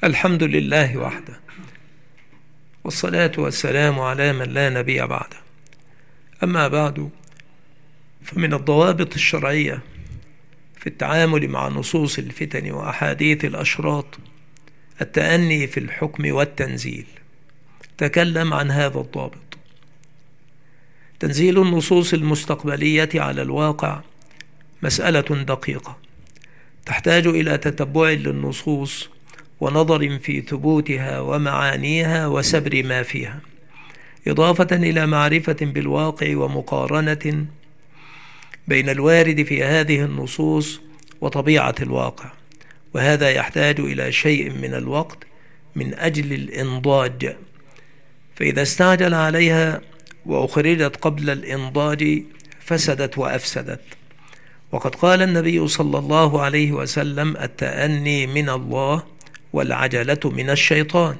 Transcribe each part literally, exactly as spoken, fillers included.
الحمد لله وحده، والصلاة والسلام على من لا نبي بعده. أما بعد، فمن الضوابط الشرعية في التعامل مع نصوص الفتن وأحاديث الأشراط التأني في الحكم والتنزيل. تكلم عن هذا الضابط. تنزيل النصوص المستقبلية على الواقع مسألة دقيقة تحتاج إلى تتبع للنصوص ونظر في ثبوتها ومعانيها وسبر ما فيها، إضافة إلى معرفة بالواقع ومقارنة بين الوارد في هذه النصوص وطبيعة الواقع، وهذا يحتاج إلى شيء من الوقت من أجل الإنضاج، فإذا استعجل عليها وأخرجت قبل الإنضاج فسدت وأفسدت. وقد قال النبي صلى الله عليه وسلم: التأني من الله والعجلة من الشيطان.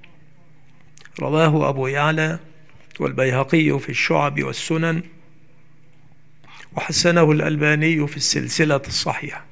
رواه أبو يعلى والبيهقي في الشعب والسنن، وحسنه الألباني في السلسلة الصحيحة.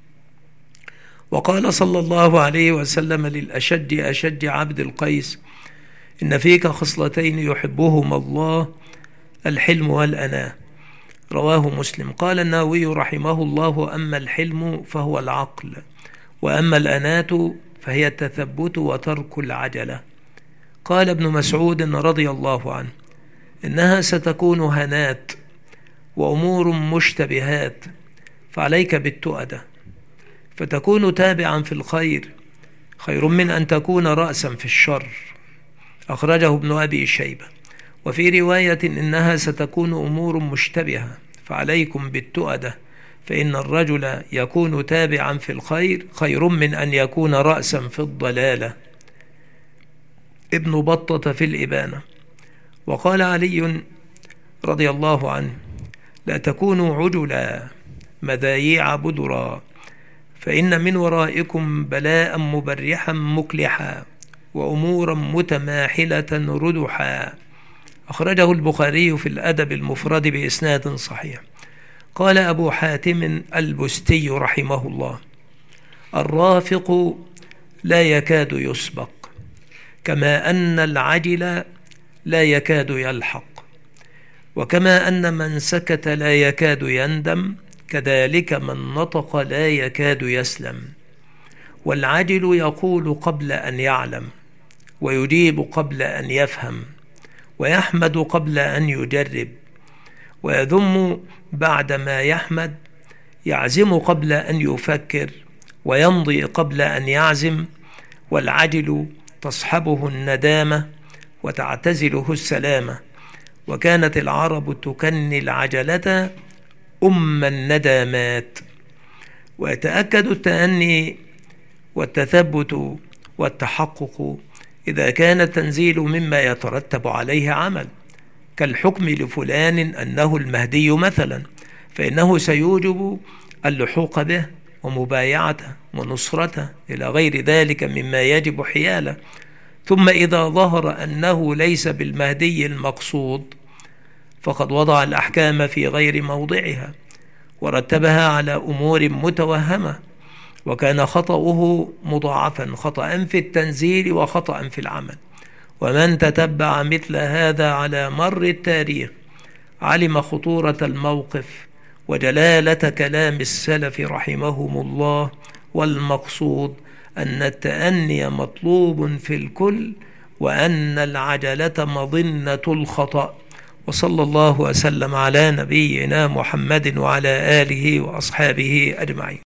وقال صلى الله عليه وسلم للأشج أشج عبد القيس: إن فيك خصلتين يحبهما الله، الحلم والأناة. رواه مسلم. قال النووي رحمه الله: أما الحلم فهو العقل، وأما الأناة فهي التثبت وترك العجلة. قال ابن مسعود رضي الله عنه: إنها ستكون هنات وأمور مشتبهات، فعليك بالتؤدة، فتكون تابعا في الخير خير من أن تكون رأسا في الشر. أخرجه ابن أبي شيبة. وفي رواية: إنها ستكون أمور مشتبهة، فعليكم بالتؤدة، فإن الرجل يكون تابعا في الخير خير من أن يكون رأسا في الضلالة. ابن بطة في الإبانة. وقال علي رضي الله عنه: لا تكونوا عجلا مذايع بدرا، فإن من ورائكم بلاء مبرحا مكلحا وأمورا متماحلة ردحا. أخرجه البخاري في الأدب المفرد بإسناد صحيح. قال أبو حاتم البستي رحمه الله: الرافق لا يكاد يسبق، كما أن العجل لا يكاد يلحق، وكما أن من سكت لا يكاد يندم، كذلك من نطق لا يكاد يسلم. والعجل يقول قبل أن يعلم، ويجيب قبل أن يفهم، ويحمد قبل أن يجرب، ويذم بعد ما يحمد، يعزم قبل أن يفكر، ويمضي قبل أن يعزم. والعجل تصحبه الندامة وتعتزله السلامة، وكانت العرب تكني العجلة أم الندامات. ويتأكد التأني والتثبت والتحقق إذا كان التنزيل مما يترتب عليه عمل، كالحكم لفلان أنه المهدي مثلا، فإنه سيوجب اللحوق به ومبايعته ونصرته إلى غير ذلك مما يجب حياله. ثم إذا ظهر أنه ليس بالمهدي المقصود فقد وضع الأحكام في غير موضعها ورتبها على أمور متوهمة، وكان خطأه مضاعفا، خطأ في التنزيل وخطأ في العمل. ومن تتبع مثل هذا على مر التاريخ علم خطورة الموقف وجلالة كلام السلف رحمهم الله. والمقصود أن التأني مطلوب في الكل، وأن العجلة مظنة الخطأ. وصلى الله وسلم على نبينا محمد وعلى آله وأصحابه أجمعين.